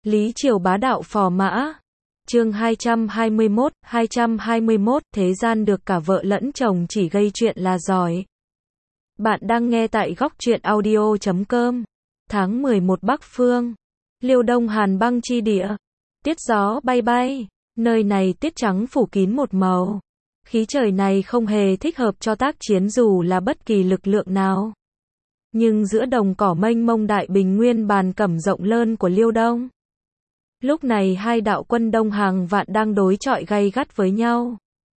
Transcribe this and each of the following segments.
Lý Triều bá đạo phò mã. Chương 221, thế gian được cả vợ lẫn chồng chỉ gây chuyện là giỏi. Bạn đang nghe tại góc truyện audio.com. Tháng 11 Bắc Phương. Liêu Đông Hàn băng chi địa. Tiết gió bay bay. Nơi này tiết trắng phủ kín một màu. Khí trời này không hề thích hợp cho tác chiến dù là bất kỳ lực lượng nào. Nhưng giữa đồng cỏ mênh mông đại bình nguyên bàn cẩm rộng lớn của Liêu Đông. Lúc này hai đạo quân đông hàng vạn đang đối chọi gay gắt với nhau.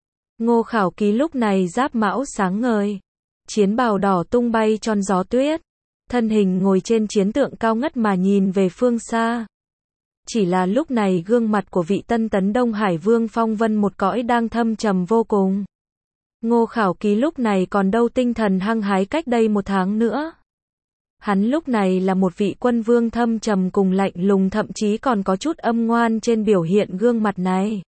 Ngô Khảo Ký lúc này giáp mão sáng ngời. Chiến bào đỏ tung bay tròn gió tuyết. Thân hình ngồi trên chiến tượng cao ngất mà nhìn về phương xa. Chỉ là lúc này gương mặt của vị tân tấn Đông Hải Vương phong vân một cõi đang thâm trầm vô cùng. Ngô Khảo Ký lúc này còn đâu tinh thần hăng hái cách đây một tháng nữa. Hắn lúc này là một vị quân vương thâm trầm cùng lạnh lùng, thậm chí còn có chút âm ngoan trên biểu hiện gương mặt này.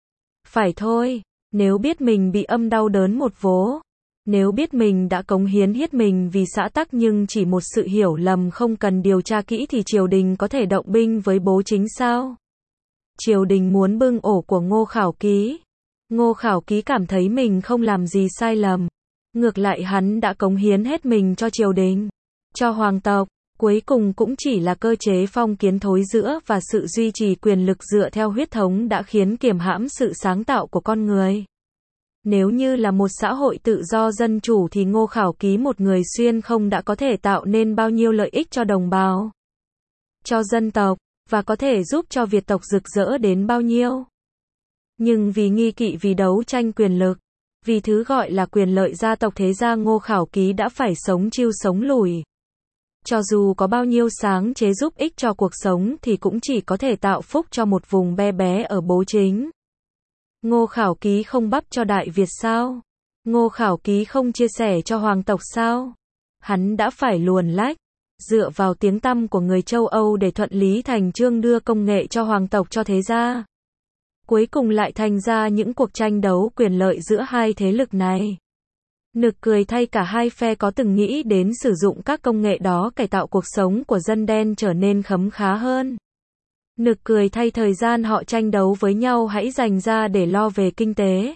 Phải thôi, nếu biết mình bị âm đau đớn một vố, nếu biết mình đã cống hiến hết mình vì xã tắc nhưng chỉ một sự hiểu lầm không cần điều tra kỹ thì triều đình có thể động binh với bố chính sao? Triều đình muốn bưng ổ của Ngô Khảo Ký. Ngô Khảo Ký cảm thấy mình không làm gì sai lầm. Ngược lại hắn đã cống hiến hết mình cho triều đình, cho hoàng tộc, cuối cùng cũng chỉ là cơ chế phong kiến thối rữa và sự duy trì quyền lực dựa theo huyết thống đã khiến kiềm hãm sự sáng tạo của con người. Nếu như là một xã hội tự do dân chủ thì Ngô Khảo Ký một người xuyên không đã có thể tạo nên bao nhiêu lợi ích cho đồng bào, cho dân tộc, và có thể giúp cho Việt tộc rực rỡ đến bao nhiêu. Nhưng vì nghi kỵ, vì đấu tranh quyền lực, vì thứ gọi là quyền lợi gia tộc, thế ra Ngô Khảo Ký đã phải sống chiêu sống lùi. Cho dù có bao nhiêu sáng chế giúp ích cho cuộc sống thì cũng chỉ có thể tạo phúc cho một vùng be bé ở bố chính. Ngô Khảo Ký không bắp cho Đại Việt sao? Ngô Khảo Ký không chia sẻ cho hoàng tộc sao? Hắn đã phải luồn lách, dựa vào tiếng tăm của người châu Âu để thuận lý thành chương đưa công nghệ cho hoàng tộc, cho thế gia. Cuối cùng lại thành ra những cuộc tranh đấu quyền lợi giữa hai thế lực này. Nực cười thay, cả hai phe có từng nghĩ đến sử dụng các công nghệ đó cải tạo cuộc sống của dân đen trở nên khấm khá hơn. Nực cười thay, thời gian họ tranh đấu với nhau hãy dành ra để lo về kinh tế,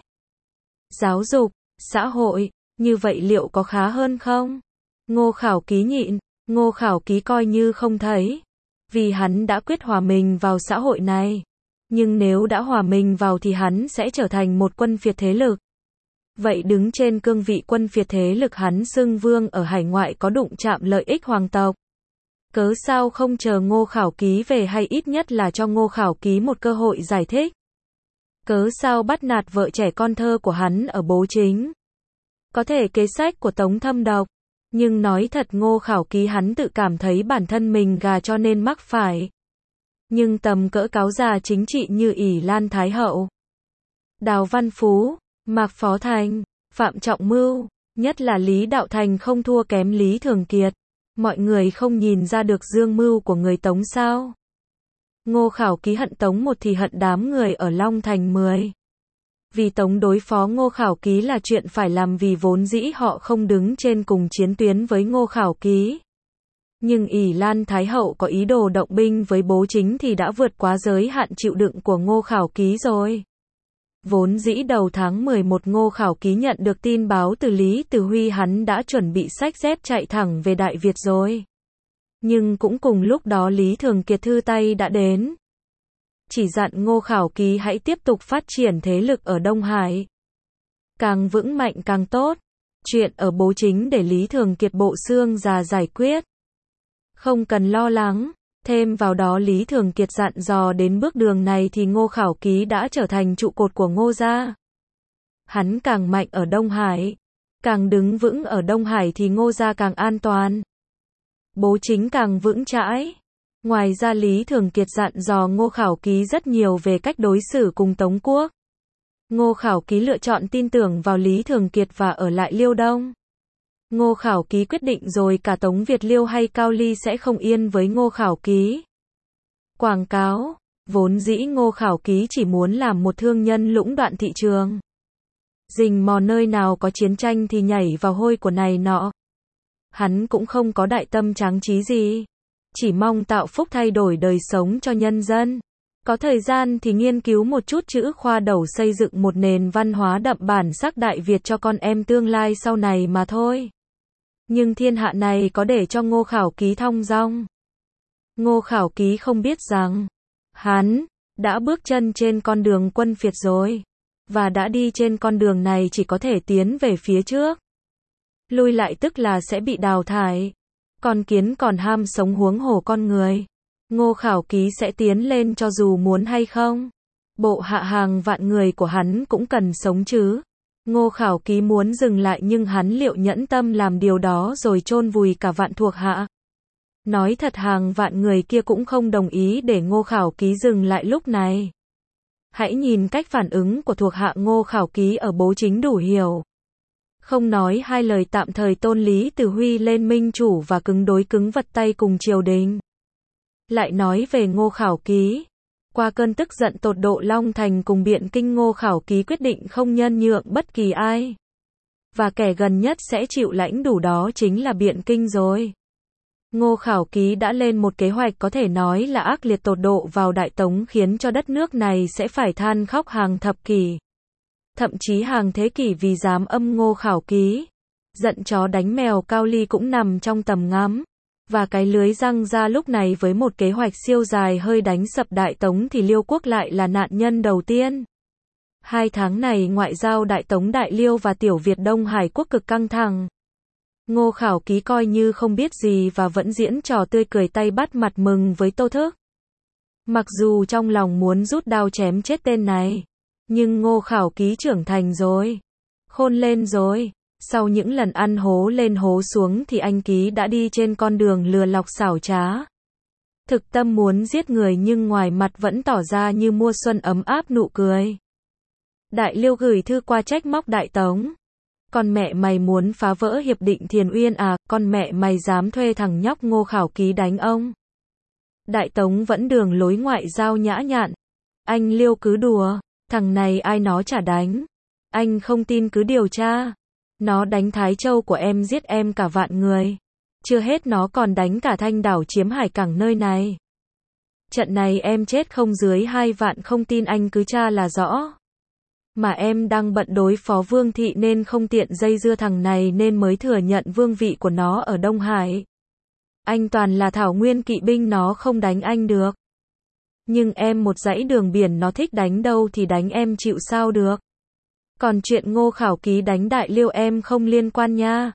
giáo dục, xã hội, như vậy liệu có khá hơn không? Ngô Khảo Ký nhịn, Ngô Khảo Ký coi như không thấy, vì hắn đã quyết hòa mình vào xã hội này. Nhưng nếu đã hòa mình vào thì hắn sẽ trở thành một quân phiệt thế lực. Vậy đứng trên cương vị quân phiệt thế lực, hắn xưng vương ở hải ngoại có đụng chạm lợi ích hoàng tộc. Cớ sao không chờ Ngô Khảo Ký về, hay ít nhất là cho Ngô Khảo Ký một cơ hội giải thích? Cớ sao bắt nạt vợ trẻ con thơ của hắn ở bố chính? Có thể kế sách của Tống thâm độc, nhưng nói thật Ngô Khảo Ký hắn tự cảm thấy bản thân mình gà cho nên mắc phải. Nhưng tầm cỡ cáo già chính trị như ỷ Lan Thái Hậu, Đào Văn Phú, Mạc Phó Thành, Phạm Trọng Mưu, nhất là Lý Đạo Thành không thua kém Lý Thường Kiệt. Mọi người không nhìn ra được dương mưu của người Tống sao? Ngô Khảo Ký hận Tống một thì hận đám người ở Long Thành 10. Vì Tống đối phó Ngô Khảo Ký là chuyện phải làm, vì vốn dĩ họ không đứng trên cùng chiến tuyến với Ngô Khảo Ký. Nhưng ỷ Lan Thái Hậu có ý đồ động binh với bố chính thì đã vượt quá giới hạn chịu đựng của Ngô Khảo Ký rồi. Vốn dĩ đầu tháng 11 Ngô Khảo Ký nhận được tin báo từ Lý Từ Huy, hắn đã chuẩn bị xách dép chạy thẳng về Đại Việt rồi. Nhưng cũng cùng lúc đó Lý Thường Kiệt thư tay đã đến. Chỉ dặn Ngô Khảo Ký hãy tiếp tục phát triển thế lực ở Đông Hải. Càng vững mạnh càng tốt. Chuyện ở bố chính để Lý Thường Kiệt bộ xương già giải quyết. Không cần lo lắng. Thêm vào đó Lý Thường Kiệt dặn dò đến bước đường này thì Ngô Khảo Ký đã trở thành trụ cột của Ngô gia. Hắn càng mạnh ở Đông Hải, càng đứng vững ở Đông Hải thì Ngô gia càng an toàn. Bố chính càng vững chãi. Ngoài ra Lý Thường Kiệt dặn dò Ngô Khảo Ký rất nhiều về cách đối xử cùng Tống quốc. Ngô Khảo Ký lựa chọn tin tưởng vào Lý Thường Kiệt và ở lại Liêu Đông. Ngô Khảo Ký quyết định rồi cả Tống Việt Liêu hay Cao Ly sẽ không yên với Ngô Khảo Ký. Quảng cáo, vốn dĩ Ngô Khảo Ký chỉ muốn làm một thương nhân lũng đoạn thị trường. Rình mò nơi nào có chiến tranh thì nhảy vào hôi của này nọ. Hắn cũng không có đại tâm tráng trí gì. chỉ mong tạo phúc thay đổi đời sống cho nhân dân. Có thời gian thì nghiên cứu một chút chữ khoa đầu xây dựng một nền văn hóa đậm bản sắc Đại Việt cho con em tương lai sau này mà thôi. Nhưng thiên hạ này có để cho Ngô Khảo Ký thong dong. Ngô Khảo Ký không biết rằng, hắn đã bước chân trên con đường quân phiệt rồi. Và đã đi trên con đường này chỉ có thể tiến về phía trước. Lui lại tức là sẽ bị đào thải. Con kiến còn ham sống huống hồ con người. Ngô Khảo Ký sẽ tiến lên cho dù muốn hay không. Bộ hạ hàng vạn người của hắn cũng cần sống chứ. Ngô Khảo Ký muốn dừng lại nhưng hắn liệu nhẫn tâm làm điều đó rồi chôn vùi cả vạn thuộc hạ. Nói thật hàng vạn người kia cũng không đồng ý để Ngô Khảo Ký dừng lại lúc này. Hãy nhìn cách phản ứng của thuộc hạ Ngô Khảo Ký ở Bố Chính đủ hiểu. Không nói hai lời tạm thời tôn Lý Từ Huy lên minh chủ và cứng đối cứng vật tay cùng triều đình. Lại nói về Ngô Khảo Ký. Qua cơn tức giận tột độ Long Thành cùng Biện Kinh, Ngô Khảo Ký quyết định không nhân nhượng bất kỳ ai. Và kẻ gần nhất sẽ chịu lãnh đủ đó chính là Biện Kinh rồi. Ngô Khảo Ký đã lên một kế hoạch có thể nói là ác liệt tột độ vào Đại Tống, khiến cho đất nước này sẽ phải than khóc hàng thập kỷ. Thậm chí hàng thế kỷ vì dám âm Ngô Khảo Ký. Giận chó đánh mèo Cao Ly cũng nằm trong tầm ngắm. Và cái lưới răng ra lúc này với một kế hoạch siêu dài hơi đánh sập Đại Tống thì Liêu quốc lại là nạn nhân đầu tiên. 2 tháng này ngoại giao Đại Tống, Đại Liêu và Tiểu Việt Đông Hải quốc cực căng thẳng. Ngô Khảo Ký coi như không biết gì và vẫn diễn trò tươi cười tay bắt mặt mừng với Tô Thức. Mặc dù trong lòng muốn rút đao chém chết tên này, nhưng Ngô Khảo Ký trưởng thành rồi, khôn lên rồi. Sau những lần ăn hố lên hố xuống thì anh Ký đã đi trên con đường lừa lọc xảo trá. Thực tâm muốn giết người nhưng ngoài mặt vẫn tỏ ra như mùa xuân ấm áp nụ cười. Đại Liêu gửi thư qua trách móc Đại Tống. Con mẹ mày muốn phá vỡ hiệp định Thiền Uyên à, con mẹ mày dám thuê thằng nhóc Ngô Khảo Ký đánh ông. Đại Tống vẫn đường lối ngoại giao nhã nhặn. Anh Liêu cứ đùa, thằng này ai nó chả đánh. Anh không tin cứ điều tra. Nó đánh Thái Châu của em, giết em cả vạn người. Chưa hết nó còn đánh cả Thanh Đảo, chiếm hải cảng nơi này. Trận này em chết không dưới 2 vạn, không tin anh cứ tra là rõ. Mà em đang bận đối phó Vương Thị nên không tiện dây dưa thằng này nên mới thừa nhận vương vị của nó ở Đông Hải. Anh toàn là thảo nguyên kỵ binh, nó không đánh anh được. Nhưng em một dãy đường biển nó thích đánh đâu thì đánh, em chịu sao được. Còn chuyện Ngô Khảo Ký đánh Đại Liêu em không liên quan nha.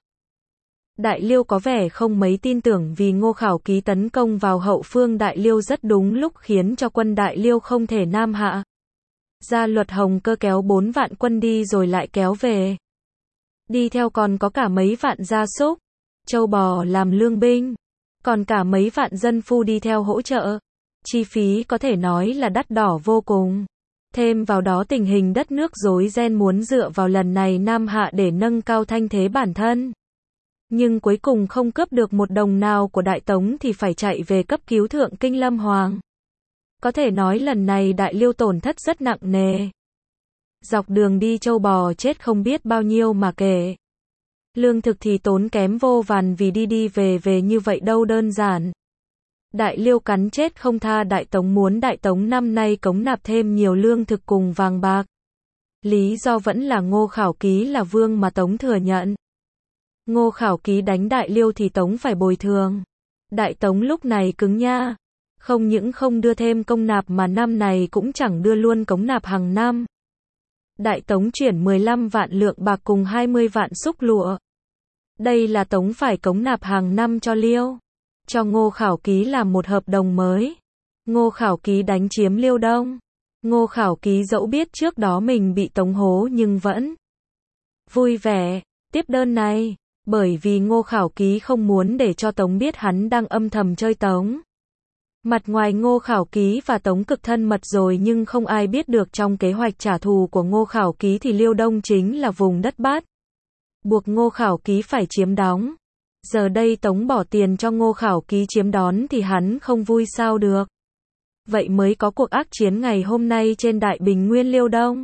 Đại Liêu có vẻ không mấy tin tưởng vì Ngô Khảo Ký tấn công vào hậu phương Đại Liêu rất đúng lúc, khiến cho quân Đại Liêu không thể nam hạ. Gia Luật Hồng Cơ kéo 4 vạn quân đi rồi lại kéo về. Đi theo còn có cả mấy vạn gia súc, trâu bò làm lương binh, còn cả mấy vạn dân phu đi theo hỗ trợ. Chi phí có thể nói là đắt đỏ vô cùng. Thêm vào đó tình hình đất nước rối ren, muốn dựa vào lần này nam hạ để nâng cao thanh thế bản thân. Nhưng cuối cùng không cướp được một đồng nào của Đại Tống thì phải chạy về cấp cứu Thượng Kinh Lâm Hoàng. Có thể nói lần này Đại Liêu tổn thất rất nặng nề. Dọc đường đi trâu bò chết không biết bao nhiêu mà kể. Lương thực thì tốn kém vô vàn vì đi về như vậy đâu đơn giản. Đại Liêu cắn chết không tha Đại Tống, muốn Đại Tống năm nay cống nạp thêm nhiều lương thực cùng vàng bạc. Lý do vẫn là Ngô Khảo Ký là vương mà Tống thừa nhận. Ngô Khảo Ký đánh Đại Liêu thì Tống phải bồi thường. Đại Tống lúc này cứng nha. Không những không đưa thêm công nạp mà năm này cũng chẳng đưa luôn cống nạp hàng năm. Đại Tống chuyển 15 vạn lượng bạc cùng 20 vạn xúc lụa. Đây là Tống phải cống nạp hàng năm cho Liêu. Cho Ngô Khảo Ký làm một hợp đồng mới. Ngô Khảo Ký đánh chiếm Liêu Đông. Ngô Khảo Ký dẫu biết trước đó mình bị Tống hố nhưng vẫn vui vẻ tiếp đơn này, bởi vì Ngô Khảo Ký không muốn để cho Tống biết hắn đang âm thầm chơi Tống. Mặt ngoài Ngô Khảo Ký và Tống cực thân mật rồi nhưng không ai biết được trong kế hoạch trả thù của Ngô Khảo Ký thì Liêu Đông chính là vùng đất Bát. Buộc Ngô Khảo Ký phải chiếm đóng. Giờ đây Tống bỏ tiền cho Ngô Khảo Ký chiếm đón thì hắn không vui sao được. Vậy mới có cuộc ác chiến ngày hôm nay trên Đại Bình Nguyên Liêu Đông.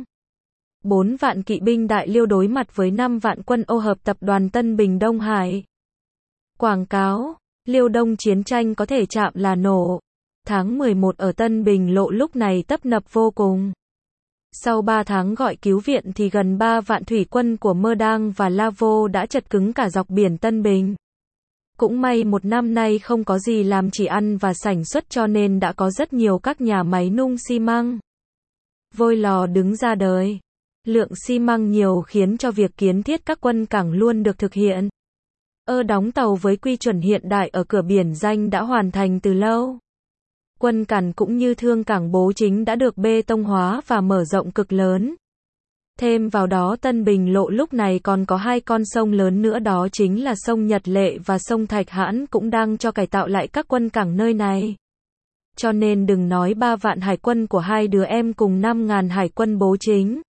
4 vạn kỵ binh Đại Liêu đối mặt với 5 vạn quân ô hợp tập đoàn Tân Bình Đông Hải. Quảng cáo, Liêu Đông chiến tranh có thể chạm là nổ. Tháng 11 ở Tân Bình Lộ lúc này tấp nập vô cùng. Sau 3 tháng gọi cứu viện thì gần 3 vạn thủy quân của Mơ Đăng và La Vô đã chật cứng cả dọc biển Tân Bình. Cũng may một năm nay không có gì làm chỉ ăn và sản xuất cho nên đã có rất nhiều các nhà máy nung xi măng, vôi lò đứng ra đời. Lượng xi măng nhiều khiến cho việc kiến thiết các quân cảng luôn được thực hiện. Đóng tàu với quy chuẩn hiện đại ở cửa biển Danh đã hoàn thành từ lâu. Quân cảng cũng như thương cảng Bố Chính đã được bê tông hóa và mở rộng cực lớn. Thêm vào đó Tân Bình Lộ lúc này còn có 2 con sông lớn nữa, đó chính là sông Nhật Lệ và sông Thạch Hãn cũng đang cho cải tạo lại các quân cảng nơi này. Cho nên đừng nói 3 vạn hải quân của 2 đứa em cùng 5.000 hải quân Bố Chính.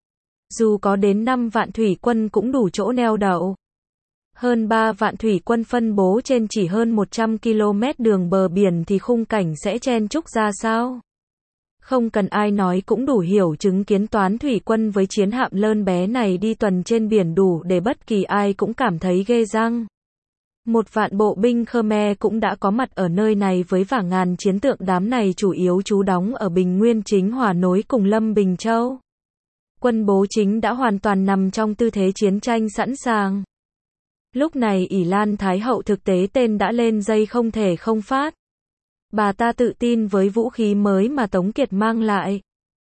Dù có đến 5 vạn thủy quân cũng đủ chỗ neo đậu. Hơn 3 vạn thủy quân phân bố trên chỉ hơn 100 km đường bờ biển thì khung cảnh sẽ chen chúc ra sao? Không cần ai nói cũng đủ hiểu, chứng kiến toán thủy quân với chiến hạm lớn bé này đi tuần trên biển đủ để bất kỳ ai cũng cảm thấy ghê răng. 1 vạn bộ binh Khmer cũng đã có mặt ở nơi này với vả ngàn chiến tượng, đám này chủ yếu trú đóng ở Bình Nguyên Chính Hòa nối cùng Lâm Bình Châu. Quân Bố Chính đã hoàn toàn nằm trong tư thế chiến tranh sẵn sàng. Lúc này ỷ Lan Thái Hậu thực tế tên đã lên dây không thể không phát. Bà ta tự tin với vũ khí mới mà Tống Kiệt mang lại.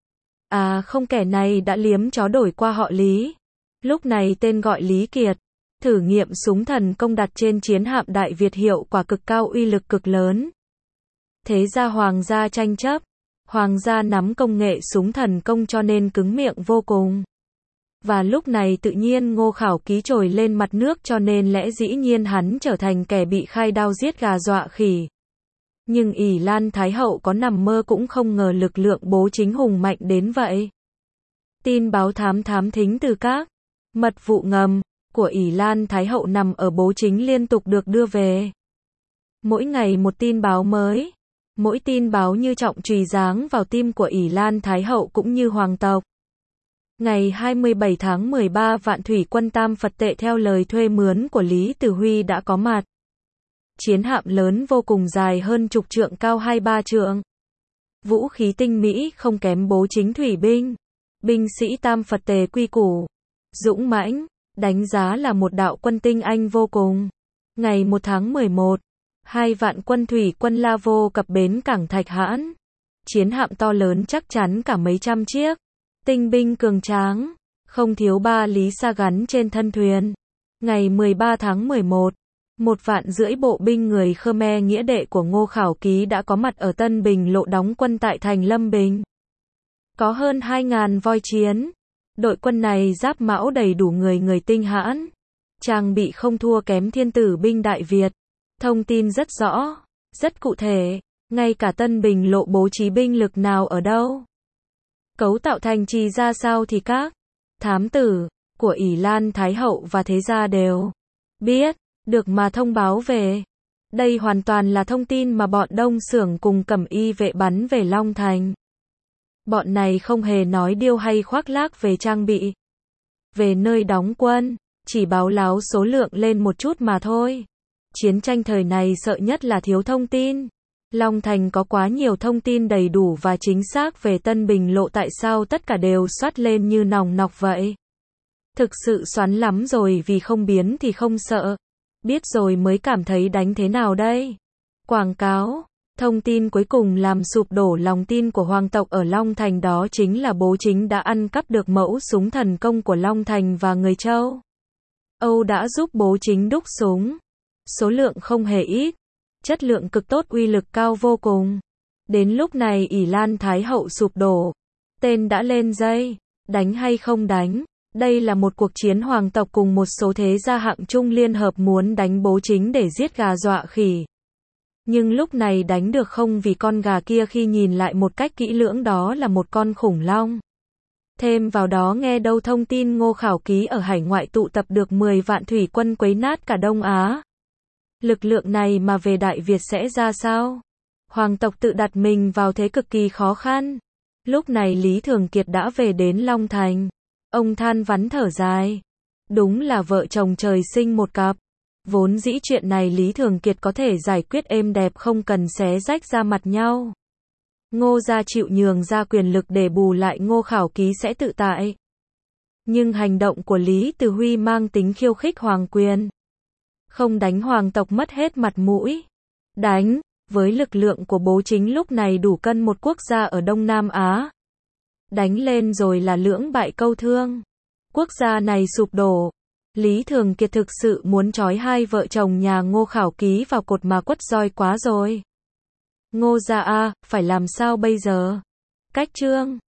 À không, kẻ này đã liếm chó đổi qua họ Lý. Lúc này tên gọi Lý Kiệt. Thử nghiệm súng thần công đặt trên chiến hạm Đại Việt hiệu quả cực cao, uy lực cực lớn. Thế ra hoàng gia tranh chấp. Hoàng gia nắm công nghệ súng thần công cho nên cứng miệng vô cùng. Và lúc này tự nhiên Ngô Khảo Ký trồi lên mặt nước cho nên lẽ dĩ nhiên hắn trở thành kẻ bị khai đao giết gà dọa khỉ. Nhưng ỷ Lan Thái Hậu có nằm mơ cũng không ngờ lực lượng Bố Chính hùng mạnh đến vậy. Tin báo thám thính từ các mật vụ ngầm của ỷ Lan Thái Hậu nằm ở Bố Chính liên tục được đưa về. Mỗi ngày một tin báo mới. Mỗi tin báo như trọng chùy giáng vào tim của ỷ Lan Thái Hậu cũng như hoàng tộc. Ngày 27 tháng 13 vạn thủy quân Tam Phật Tệ theo lời thuê mướn của Lý Tử Huy đã có mặt. Chiến hạm lớn vô cùng dài hơn chục trượng, cao 2-3 trượng. Vũ khí tinh mỹ không kém Bố Chính thủy binh. Binh sĩ Tam Phật Tề quy củ, dũng mãnh, đánh giá là một đạo quân tinh anh vô cùng. Ngày 1 tháng 11, 2 vạn quân thủy quân La Vô cập bến cảng Thạch Hãn. Chiến hạm to lớn chắc chắn cả mấy trăm chiếc. Tinh binh cường tráng, không thiếu 3 lý sa gắn trên thân thuyền. Ngày 13 tháng 11, 1 vạn rưỡi bộ binh người Khmer nghĩa đệ của Ngô Khảo Ký đã có mặt ở Tân Bình Lộ đóng quân tại thành Lâm Bình. Có hơn 2.000 voi chiến. Đội quân này giáp mão đầy đủ người tinh hãn. Trang bị không thua kém Thiên Tử binh Đại Việt. Thông tin rất rõ, rất cụ thể. Ngay cả Tân Bình Lộ bố trí binh lực nào ở đâu, cấu tạo thành trì ra sao thì các thám tử của ỷ Lan Thái Hậu và thế gia đều biết được mà thông báo về. Đây hoàn toàn là thông tin mà bọn Đông Xưởng cùng Cẩm Y vệ bắn về Long Thành. Bọn này không hề nói điêu hay khoác lác về trang bị, về nơi đóng quân, chỉ báo láo số lượng lên một chút mà thôi. Chiến tranh thời này sợ nhất là thiếu thông tin. Long Thành có quá nhiều thông tin đầy đủ và chính xác về Tân Bình Lộ, tại sao tất cả đều xoát lên như nòng nọc vậy? Thực sự xoắn lắm rồi, vì không biến thì không sợ. Biết rồi mới cảm thấy đánh thế nào đây? Quảng cáo. Thông tin cuối cùng làm sụp đổ lòng tin của hoàng tộc ở Long Thành, đó chính là Bố Chính đã ăn cắp được mẫu súng thần công của Long Thành và người Châu Âu đã giúp Bố Chính đúc súng. Số lượng không hề ít, chất lượng cực tốt, uy lực cao vô cùng. Đến lúc này ỷ Lan Thái Hậu sụp đổ. Tên đã lên dây, đánh hay không đánh? Đây là một cuộc chiến hoàng tộc cùng một số thế gia hạng trung liên hợp muốn đánh Bố Chính để giết gà dọa khỉ. Nhưng lúc này đánh được không, vì con gà kia khi nhìn lại một cách kỹ lưỡng đó là một con khủng long. Thêm vào đó nghe đâu thông tin Ngô Khảo Ký ở hải ngoại tụ tập được 10 vạn thủy quân quấy nát cả Đông Á. Lực lượng này mà về Đại Việt sẽ ra sao? Hoàng tộc tự đặt mình vào thế cực kỳ khó khăn. Lúc này Lý Thường Kiệt đã về đến Long Thành. Ông than vắn thở dài. Đúng là vợ chồng trời sinh một cặp. Vốn dĩ chuyện này Lý Thường Kiệt có thể giải quyết êm đẹp không cần xé rách ra mặt nhau. Ngô gia chịu nhường ra quyền lực để bù lại Ngô Khảo Ký sẽ tự tại. Nhưng hành động của Lý Từ Huy mang tính khiêu khích hoàng quyền. Không đánh hoàng tộc mất hết mặt mũi. Đánh, với lực lượng của Bố Chính lúc này đủ cân một quốc gia ở Đông Nam Á. Đánh lên rồi là lưỡng bại câu thương. Quốc gia này sụp đổ. Lý Thường Kiệt thực sự muốn trói hai vợ chồng nhà Ngô Khảo Ký vào cột mà quất roi quá rồi. Ngô gia a, phải làm sao bây giờ? Cách chương